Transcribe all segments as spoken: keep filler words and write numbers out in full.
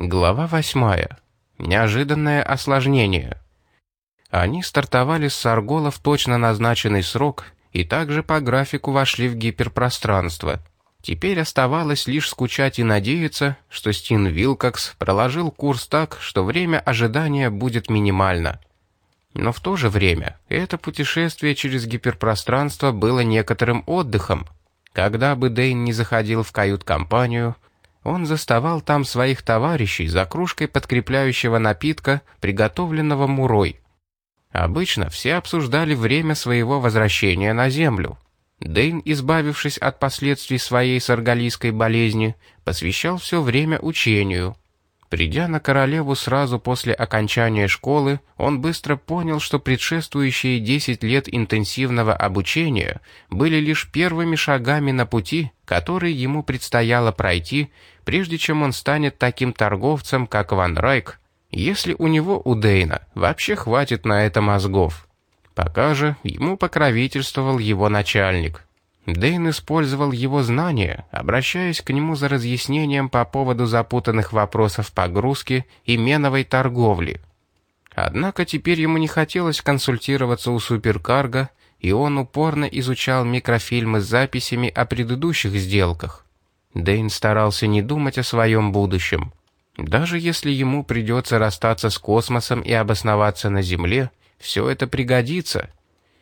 Глава восьмая. Неожиданное осложнение. Они стартовали с Саргола в точно назначенный срок и также по графику вошли в гиперпространство. Теперь оставалось лишь скучать и надеяться, что Стин Вилкокс проложил курс так, что время ожидания будет минимально. Но в то же время это путешествие через гиперпространство было некоторым отдыхом. Когда бы Дэйн не заходил в кают-компанию, он заставал там своих товарищей за кружкой подкрепляющего напитка, приготовленного Мурой. Обычно все обсуждали время своего возвращения на Землю. Дэйн, избавившись от последствий своей саргалийской болезни, посвящал все время учению. Придя на королеву сразу после окончания школы, он быстро понял, что предшествующие десять лет интенсивного обучения были лишь первыми шагами на пути, который ему предстояло пройти, прежде чем он станет таким торговцем, как Ван Райк, если у него, у Дэйна, вообще хватит на это мозгов. Пока же ему покровительствовал его начальник. Дэйн использовал его знания, обращаясь к нему за разъяснением по поводу запутанных вопросов погрузки и меновой торговли. Однако теперь ему не хотелось консультироваться у суперкарго, и он упорно изучал микрофильмы с записями о предыдущих сделках. Дэйн старался не думать о своем будущем. Даже если ему придется расстаться с космосом и обосноваться на Земле, все это пригодится.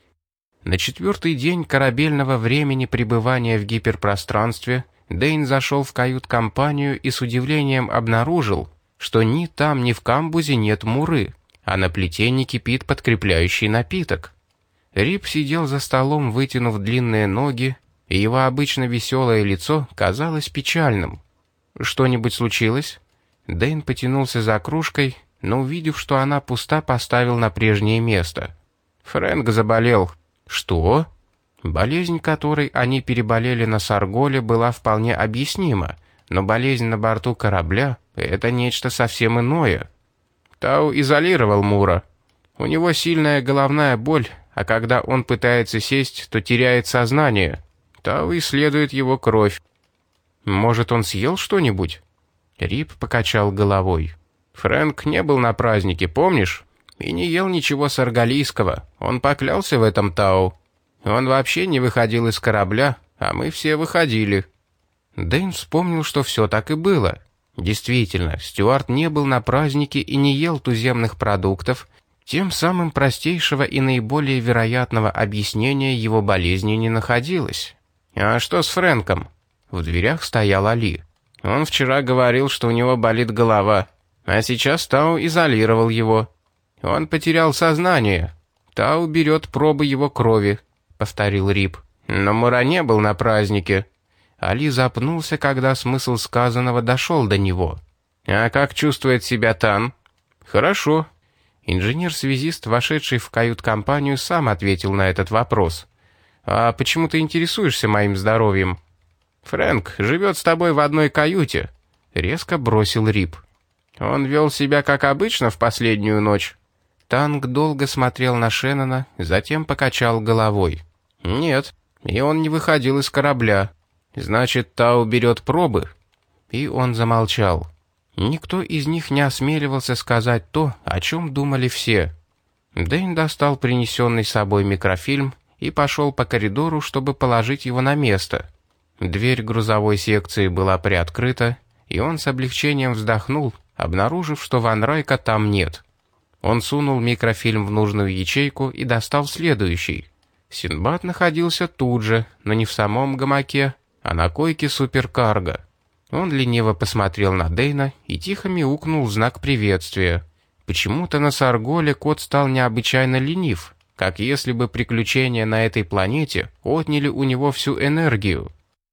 На четвертый день корабельного времени пребывания в гиперпространстве Дэйн зашел в кают-компанию и с удивлением обнаружил, что ни там, ни в камбузе нет Муры, а на плите не кипит подкрепляющий напиток. Рип сидел за столом, вытянув длинные ноги, и его обычно веселое лицо казалось печальным. «Что-нибудь случилось?» Дэйн потянулся за кружкой, но, увидев, что она пуста, поставил на прежнее место. «Фрэнк заболел». «Что?» Болезнь, которой они переболели на Сарголе, была вполне объяснима, но болезнь на борту корабля — это нечто совсем иное. Тау изолировал Мура. У него сильная головная боль, а когда он пытается сесть, то теряет сознание. Тау исследует его кровь. «Может, он съел что-нибудь?» Рип покачал головой. «Фрэнк не был на празднике, помнишь? И не ел ничего саргалийского. Он поклялся в этом Тау. Он вообще не выходил из корабля, а мы все выходили». Дэйн вспомнил, что все так и было. Действительно, Стюарт не был на празднике и не ел туземных продуктов, тем самым простейшего и наиболее вероятного объяснения его болезни не находилось. «А что с Фрэнком?» В дверях стоял Али. «Он вчера говорил, что у него болит голова, а сейчас Тау изолировал его. Он потерял сознание. Тау берет пробы его крови», — повторил Рип. «Но Мура не был на празднике». Али запнулся, когда смысл сказанного дошел до него. «А как чувствует себя Тан?» «Хорошо». Инженер-связист, вошедший в кают-компанию, сам ответил на этот вопрос. «А почему ты интересуешься моим здоровьем?» «Фрэнк живет с тобой в одной каюте», — резко бросил Рип. «Он вел себя как обычно в последнюю ночь». Танк долго смотрел на Шеннона, затем покачал головой. «Нет, и он не выходил из корабля. Значит, Тау берет пробы?» И он замолчал. Никто из них не осмеливался сказать то, о чем думали все. Дэйн достал принесенный с собой микрофильм и пошел по коридору, чтобы положить его на место. Дверь грузовой секции была приоткрыта, и он с облегчением вздохнул, обнаружив, что Ван Райка там нет. Он сунул микрофильм в нужную ячейку и достал следующий. Синдбад находился тут же, но не в самом гамаке, а на койке суперкарго. Он лениво посмотрел на Дэйна и тихо мяукнул в знак приветствия. Почему-то на Сарголе кот стал необычайно ленив, как если бы приключения на этой планете отняли у него всю энергию.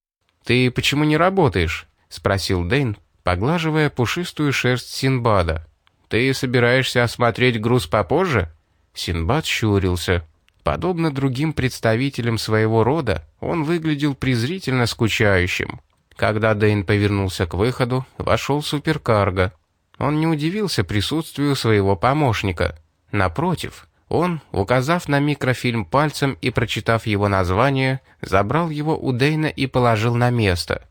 «Ты почему не работаешь?» — спросил Дэйн, поглаживая пушистую шерсть Синдбада. «Ты собираешься осмотреть груз попозже?» Синдбад щурился. Подобно другим представителям своего рода, он выглядел презрительно скучающим. Когда Дэйн повернулся к выходу, вошел суперкарго. Он не удивился присутствию своего помощника. Напротив, он, указав на микрофильм пальцем и прочитав его название, забрал его у Дэйна и положил на место.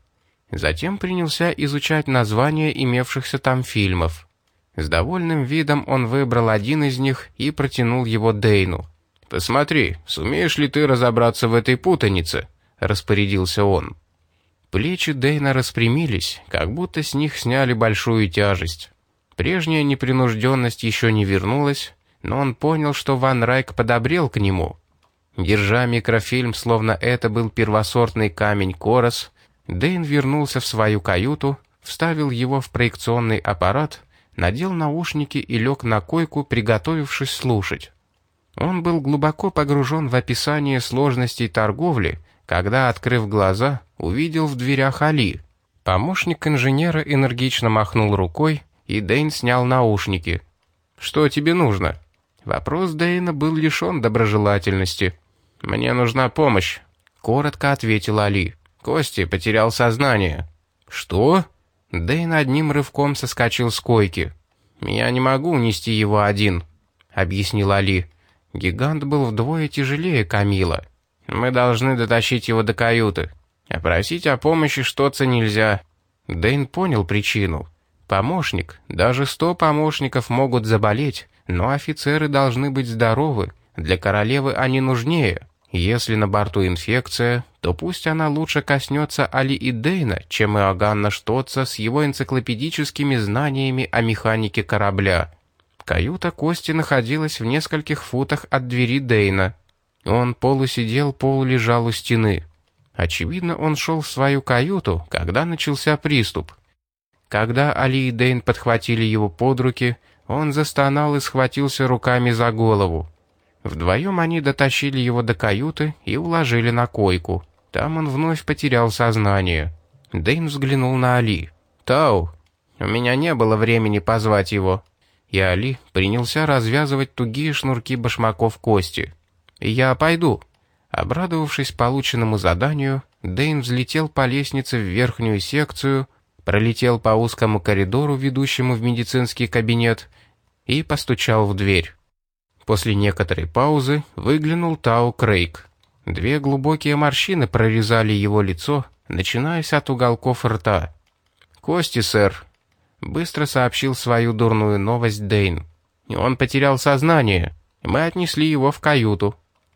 Затем принялся изучать названия имевшихся там фильмов. С довольным видом он выбрал один из них и протянул его Дэйну. «Посмотри, сумеешь ли ты разобраться в этой путанице?» — распорядился он. Плечи Дэйна распрямились, как будто с них сняли большую тяжесть. Прежняя непринужденность еще не вернулась, но он понял, что Ван Райк подобрел к нему. Держа микрофильм, словно это был первосортный камень Корос, Дэйн вернулся в свою каюту, вставил его в проекционный аппарат, надел наушники и лег на койку, приготовившись слушать. Он был глубоко погружен в описание сложностей торговли, когда, открыв глаза, увидел в дверях Али. Помощник инженера энергично махнул рукой, и Дэйн снял наушники. «Что тебе нужно?» Вопрос Дэйна был лишен доброжелательности. «Мне нужна помощь», — коротко ответил Али. «Кости потерял сознание». «Что?» Дэйн одним рывком соскочил с койки. «Я не могу унести его один», — объяснил Али. Гигант был вдвое тяжелее Камила. «Мы должны дотащить его до каюты. А просить о помощи что-то нельзя». Дэйн понял причину. Помощник, даже сто помощников могут заболеть, но офицеры должны быть здоровы. Для королевы они нужнее. Если на борту инфекция, то пусть она лучше коснется Али и Дэйна, чем Иоганна Штоца с его энциклопедическими знаниями о механике корабля. Каюта Кости находилась в нескольких футах от двери Дэйна. Он полусидел, полулежал у стены. Очевидно, он шел в свою каюту, когда начался приступ. Когда Али и Дэйн подхватили его под руки, он застонал и схватился руками за голову. Вдвоем они дотащили его до каюты и уложили на койку. Там он вновь потерял сознание. Дэйн взглянул на Али. «Тау, у меня не было времени позвать его». И Али принялся развязывать тугие шнурки башмаков Кости. «Я пойду». Обрадовавшись полученному заданию, Дэйн взлетел по лестнице в верхнюю секцию, пролетел по узкому коридору, ведущему в медицинский кабинет, и постучал в дверь. После некоторой паузы выглянул Тау Крейг. Две глубокие морщины прорезали его лицо, начинаясь от уголков рта. «Кости, сэр», — быстро сообщил свою дурную новость Дэйн. «Он потерял сознание. Мы отнесли его в каюту».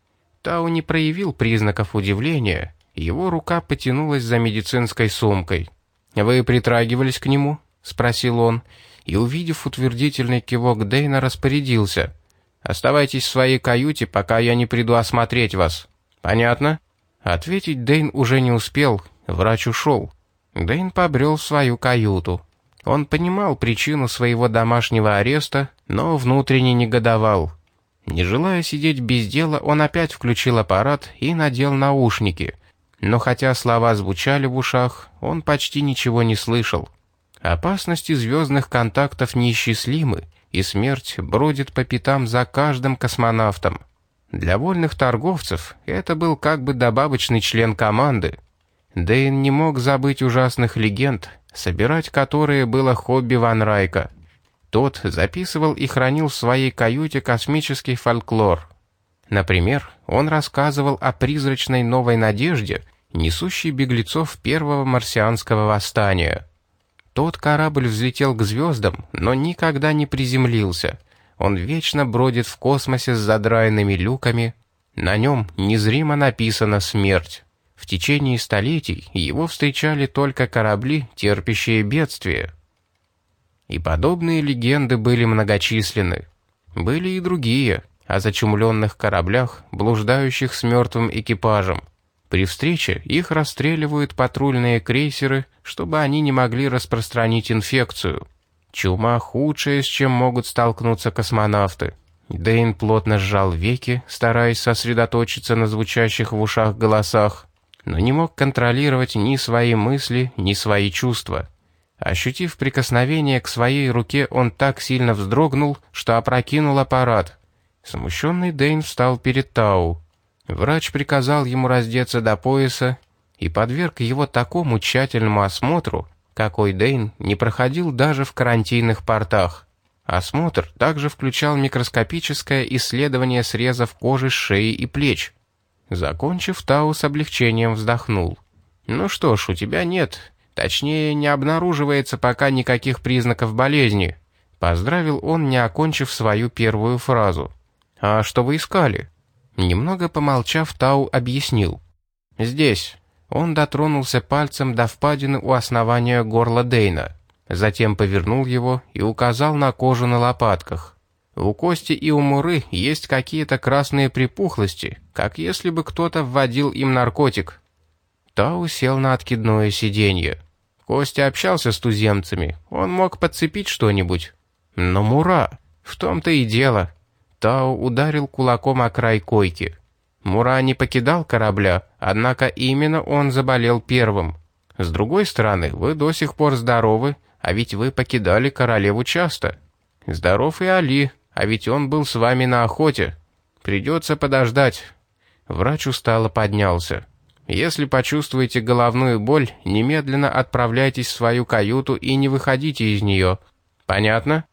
Тау не проявил признаков удивления, его рука потянулась за медицинской сумкой. «Вы притрагивались к нему?» — спросил он, и, увидев утвердительный кивок Дэйна, распорядился. «Оставайтесь в своей каюте, пока я не приду осмотреть вас. Понятно?» Ответить Дэйн уже не успел, врач ушел. Дэйн побрел в свою каюту. Он понимал причину своего домашнего ареста, но внутренне негодовал. Не желая сидеть без дела, он опять включил аппарат и надел наушники. Но хотя слова звучали в ушах, он почти ничего не слышал. Опасности звездных контактов неисчислимы, и смерть бродит по пятам за каждым космонавтом. Для вольных торговцев это был как бы добавочный член команды. Дэйн не мог забыть ужасных легенд, собирать которые было хобби Ван Райка. Тот записывал и хранил в своей каюте космический фольклор. Например, он рассказывал о призрачной новой надежде, несущей беглецов первого марсианского восстания. Тот корабль взлетел к звездам, но никогда не приземлился. Он вечно бродит в космосе с задраенными люками. На нем незримо написана «Смерть». В течение столетий его встречали только корабли, терпящие бедствия. И подобные легенды были многочисленны. Были и другие, о зачумленных кораблях, блуждающих с мертвым экипажем. При встрече их расстреливают патрульные крейсеры, чтобы они не могли распространить инфекцию. Чума худшее, с чем могут столкнуться космонавты. Дэйн плотно сжал веки, стараясь сосредоточиться на звучащих в ушах голосах, но не мог контролировать ни свои мысли, ни свои чувства. Ощутив прикосновение к своей руке, он так сильно вздрогнул, что опрокинул аппарат. Смущенный Дэйн встал перед Тау. Врач приказал ему раздеться до пояса и подверг его такому тщательному осмотру, какой Дэйн не проходил даже в карантинных портах. Осмотр также включал микроскопическое исследование срезов кожи с шеи и плеч. Закончив, Тау с облегчением вздохнул. «Ну что ж, у тебя нет Точнее, не обнаруживается пока никаких признаков болезни», — поздравил он, не окончив свою первую фразу. «А что вы искали?» Немного помолчав, Тау объяснил. «Здесь». Он дотронулся пальцем до впадины у основания горла Дэйна. Затем повернул его и указал на кожу на лопатках. «У Кости и у Муры есть какие-то красные припухлости, как если бы кто-то вводил им наркотик». Тау сел на откидное сиденье. Костя общался с туземцами, он мог подцепить что-нибудь. Но Мура, в том-то и дело. Тау ударил кулаком о край койки. Мура не покидал корабля, однако именно он заболел первым. С другой стороны, вы до сих пор здоровы, а ведь вы покидали королеву часто. Здоров и Али, а ведь он был с вами на охоте. Придется подождать». Врач устало поднялся. «Если почувствуете головную боль, немедленно отправляйтесь в свою каюту и не выходите из нее. Понятно?»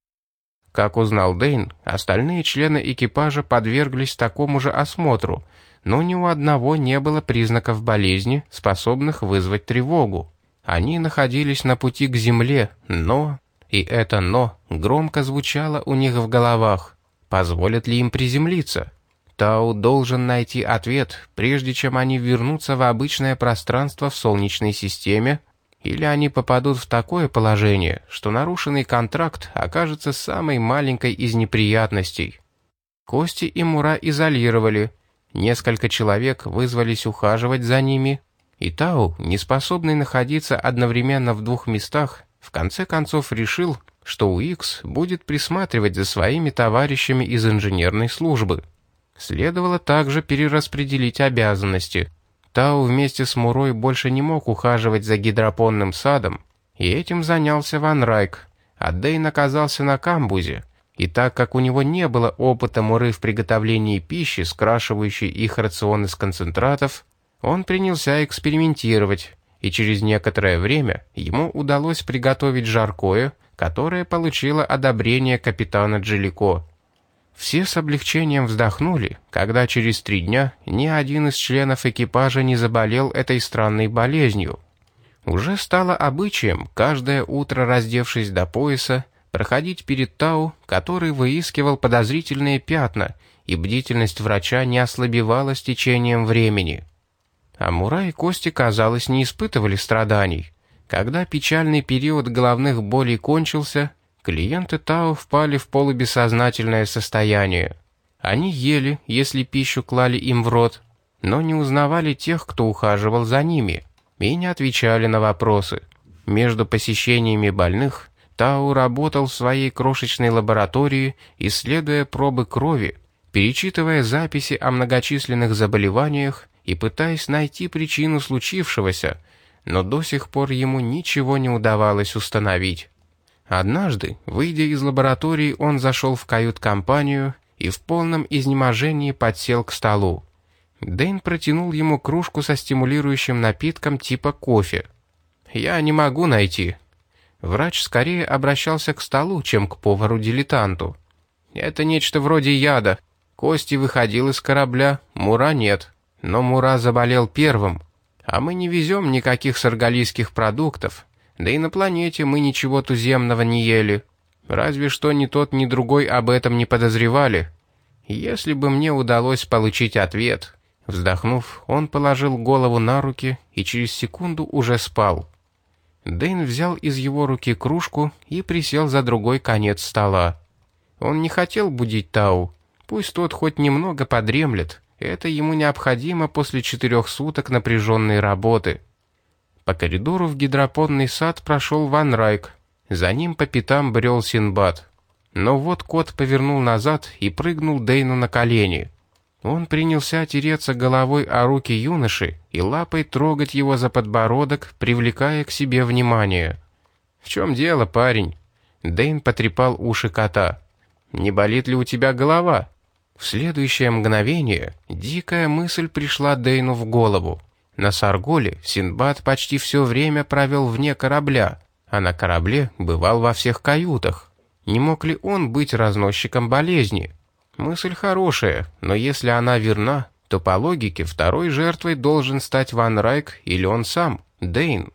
Как узнал Дэйн, остальные члены экипажа подверглись такому же осмотру, но ни у одного не было признаков болезни, способных вызвать тревогу. Они находились на пути к земле, но... И это «но» громко звучало у них в головах. Позволят ли им приземлиться? Тау должен найти ответ, прежде чем они вернутся в обычное пространство в Солнечной системе, или они попадут в такое положение, что нарушенный контракт окажется самой маленькой из неприятностей. Кости и Мура изолировали. Несколько человек вызвались ухаживать за ними, и Тау, не способный находиться одновременно в двух местах, в конце концов решил, что Уикс будет присматривать за своими товарищами из инженерной службы. Следовало также перераспределить обязанности. Тау вместе с Мурой больше не мог ухаживать за гидропонным садом, и этим занялся Ван Райк, а Дэйн оказался на камбузе, и так как у него не было опыта Муры в приготовлении пищи, скрашивающей их рацион из концентратов, он принялся экспериментировать, и через некоторое время ему удалось приготовить жаркое, которое получило одобрение капитана Джилико. Все с облегчением вздохнули, когда через три дня ни один из членов экипажа не заболел этой странной болезнью. Уже стало обычаем, каждое утро, раздевшись до пояса, проходить перед Тау, который выискивал подозрительные пятна, и бдительность врача не ослабевала с течением времени. А Мура и Кости, казалось, не испытывали страданий. Когда печальный период головных болей кончился, клиенты Тау впали в полубессознательное состояние. Они ели, если пищу клали им в рот, но не узнавали тех, кто ухаживал за ними, и не отвечали на вопросы. Между посещениями больных Тау работал в своей крошечной лаборатории, исследуя пробы крови, перечитывая записи о многочисленных заболеваниях и пытаясь найти причину случившегося, но до сих пор ему ничего не удавалось установить. Однажды, выйдя из лаборатории, он зашел в кают-компанию и в полном изнеможении подсел к столу. Дэйн протянул ему кружку со стимулирующим напитком типа кофе. «Я не могу найти». Врач скорее обращался к столу, чем к повару-дилетанту. «Это нечто вроде яда. Кости выходил из корабля, Мура нет. Но Мура заболел первым. А мы не везем никаких саргалийских продуктов. Да и на планете мы ничего туземного не ели. Разве что ни тот, ни другой об этом не подозревали. Если бы мне удалось получить ответ». Вздохнув, он положил голову на руки и через секунду уже спал. Дэйн взял из его руки кружку и присел за другой конец стола. Он не хотел будить Тау. Пусть тот хоть немного подремлет. Это ему необходимо после четырех суток напряженной работы. По коридору в гидропонный сад прошел Ван Райк. За ним по пятам брел Синдбад. Но вот кот повернул назад и прыгнул Дэйну на колени. Он принялся тереться головой о руки юноши и лапой трогать его за подбородок, привлекая к себе внимание. «В чем дело, парень?» Дэйн потрепал уши кота. «Не болит ли у тебя голова?» В следующее мгновение дикая мысль пришла Дэйну в голову. На Сарголе Синдбад почти все время провел вне корабля, а на корабле бывал во всех каютах. Не мог ли он быть разносчиком болезни? Мысль хорошая, но если она верна, то по логике второй жертвой должен стать Ван Райк или он сам, Дэйн.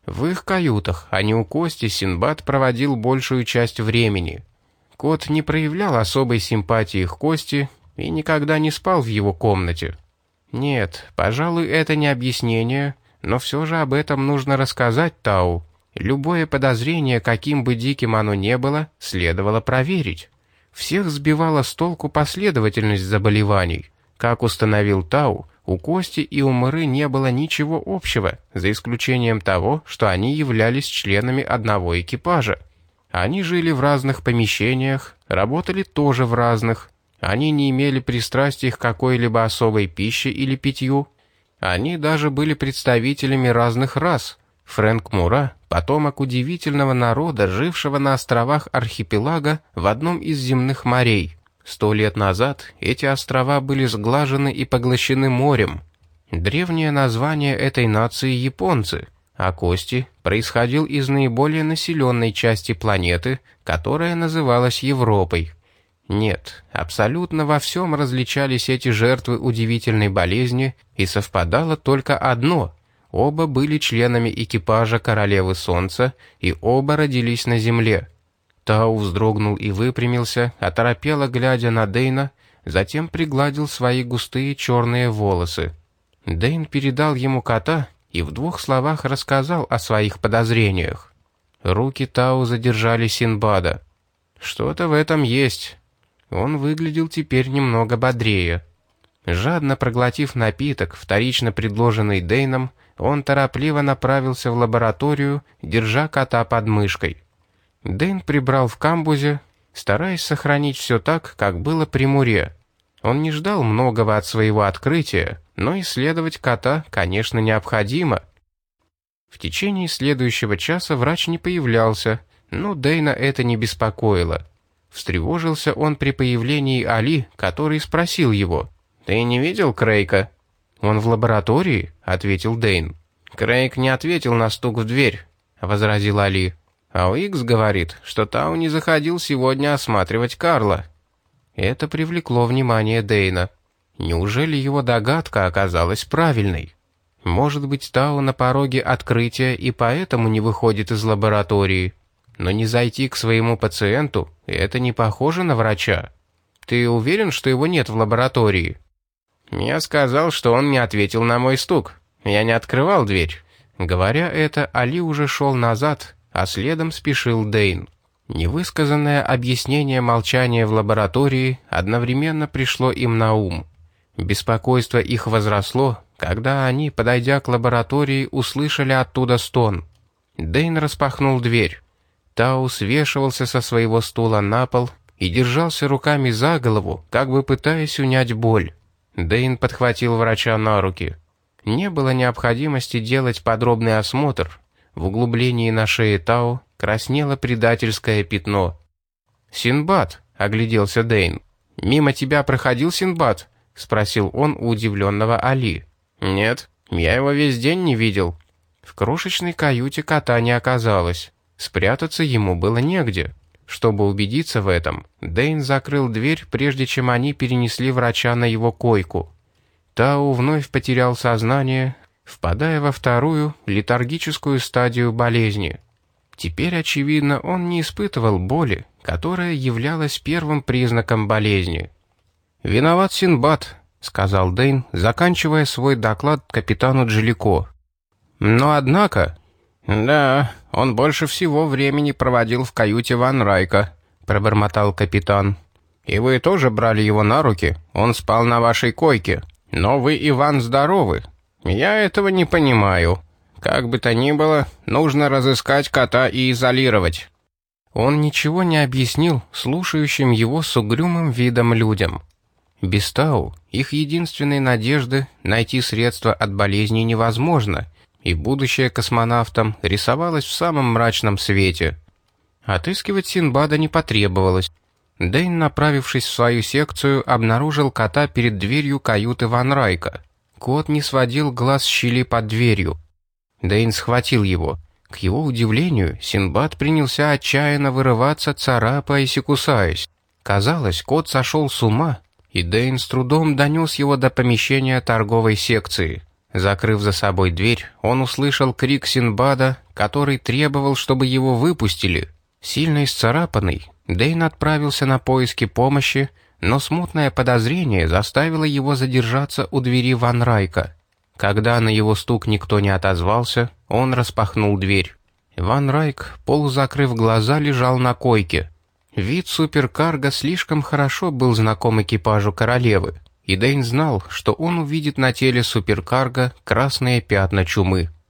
В их каютах, а не у Кости, Синдбад проводил большую часть времени. Кот не проявлял особой симпатии к Кости и никогда не спал в его комнате. Нет, пожалуй, это не объяснение, но все же об этом нужно рассказать Тау. Любое подозрение, каким бы диким оно ни было, следовало проверить. Всех сбивала с толку последовательность заболеваний. Как установил Тау, у Кости и у Мыры не было ничего общего, за исключением того, что они являлись членами одного экипажа. Они жили в разных помещениях, работали тоже в разных. Они не имели пристрастий к какой-либо особой пище или питью. Они даже были представителями разных рас. Фрэнк Мура — потомок удивительного народа, жившего на островах архипелага в одном из земных морей. Сто лет назад эти острова были сглажены и поглощены морем. Древнее название этой нации — японцы, а Кости происходил из наиболее населенной части планеты, которая называлась Европой. Нет, абсолютно во всем различались эти жертвы удивительной болезни, и совпадало только одно — оба были членами экипажа Королевы Солнца, и оба родились на Земле. Тау вздрогнул и выпрямился, оторопело глядя на Дэйна, затем пригладил свои густые черные волосы. Дэйн передал ему кота и в двух словах рассказал о своих подозрениях. Руки Тау задержали Синдбада. Что-то в этом есть. Он выглядел теперь немного бодрее. Жадно проглотив напиток, вторично предложенный Дэйном, он торопливо направился в лабораторию, держа кота под мышкой. Дэйн прибрал в камбузе, стараясь сохранить все так, как было при Муре. Он не ждал многого от своего открытия, но исследовать кота, конечно, необходимо. В течение следующего часа врач не появлялся, но Дэйна это не беспокоило. Встревожился он при появлении Али, который спросил его: «Ты не видел Крейка?» «Он в лаборатории», — ответил Дэйн. «Крейг не ответил на стук в дверь», — возразил Али. «А Уикс говорит, что Тау не заходил сегодня осматривать Карла». Это привлекло внимание Дэйна. Неужели его догадка оказалась правильной? Может быть, Тау на пороге открытия и поэтому не выходит из лаборатории? Но не зайти к своему пациенту — это не похоже на врача. Ты уверен, что его нет в лаборатории? Я сказал, что он не ответил на мой стук. Я не открывал дверь. Говоря это, Али уже шел назад, а следом спешил Дэйн. Невысказанное объяснение молчания в лаборатории одновременно пришло им на ум. Беспокойство их возросло, когда они, подойдя к лаборатории, услышали оттуда стон. Дэйн распахнул дверь. Тау свешивался со своего стула на пол и держался руками за голову, как бы пытаясь унять боль. Дэйн подхватил врача на руки. Не было необходимости делать подробный осмотр. В углублении на шее Тау краснело предательское пятно. «Синдбад», — огляделся Дэйн. «Мимо тебя проходил Синдбад?» — спросил он у удивленного Али. «Нет, я его весь день не видел». В крошечной каюте кота не оказалось. Спрятаться ему было негде. Чтобы убедиться в этом, Дэйн закрыл дверь, прежде чем они перенесли врача на его койку. Тау вновь потерял сознание, впадая во вторую, летаргическую стадию болезни. Теперь, очевидно, он не испытывал боли, которая являлась первым признаком болезни. «Виноват Синдбад», — сказал Дэйн, заканчивая свой доклад капитану Джалико. «Но однако...» «Да, он больше всего времени проводил в каюте Ван Райка», — пробормотал капитан. «И вы тоже брали его на руки? Он спал на вашей койке. Но вы, Иван, здоровы. Я этого не понимаю. Как бы то ни было, нужно разыскать кота и изолировать». Он ничего не объяснил слушающим его с угрюмым видом людям. Без Тау их единственной надежды найти средства от болезни невозможно, и будущее космонавтам рисовалось в самом мрачном свете. Отыскивать Синдбада не потребовалось. Дэйн, направившись в свою секцию, обнаружил кота перед дверью каюты Ван Райка. Кот не сводил глаз с щели под дверью. Дэйн схватил его. К его удивлению, Синдбад принялся отчаянно вырываться, царапаясь и кусаясь. Казалось, кот сошел с ума, и Дэйн с трудом донес его до помещения торговой секции. Закрыв за собой дверь, он услышал крик Синдбада, который требовал, чтобы его выпустили. Сильно исцарапанный, Дэйн отправился на поиски помощи, но смутное подозрение заставило его задержаться у двери Ван Райка. Когда на его стук никто не отозвался, он распахнул дверь. Ван Райк, полузакрыв глаза, лежал на койке. Вид суперкарго слишком хорошо был знаком экипажу королевы, и Дэйн знал, что он увидит на теле суперкарго красные пятна чумы.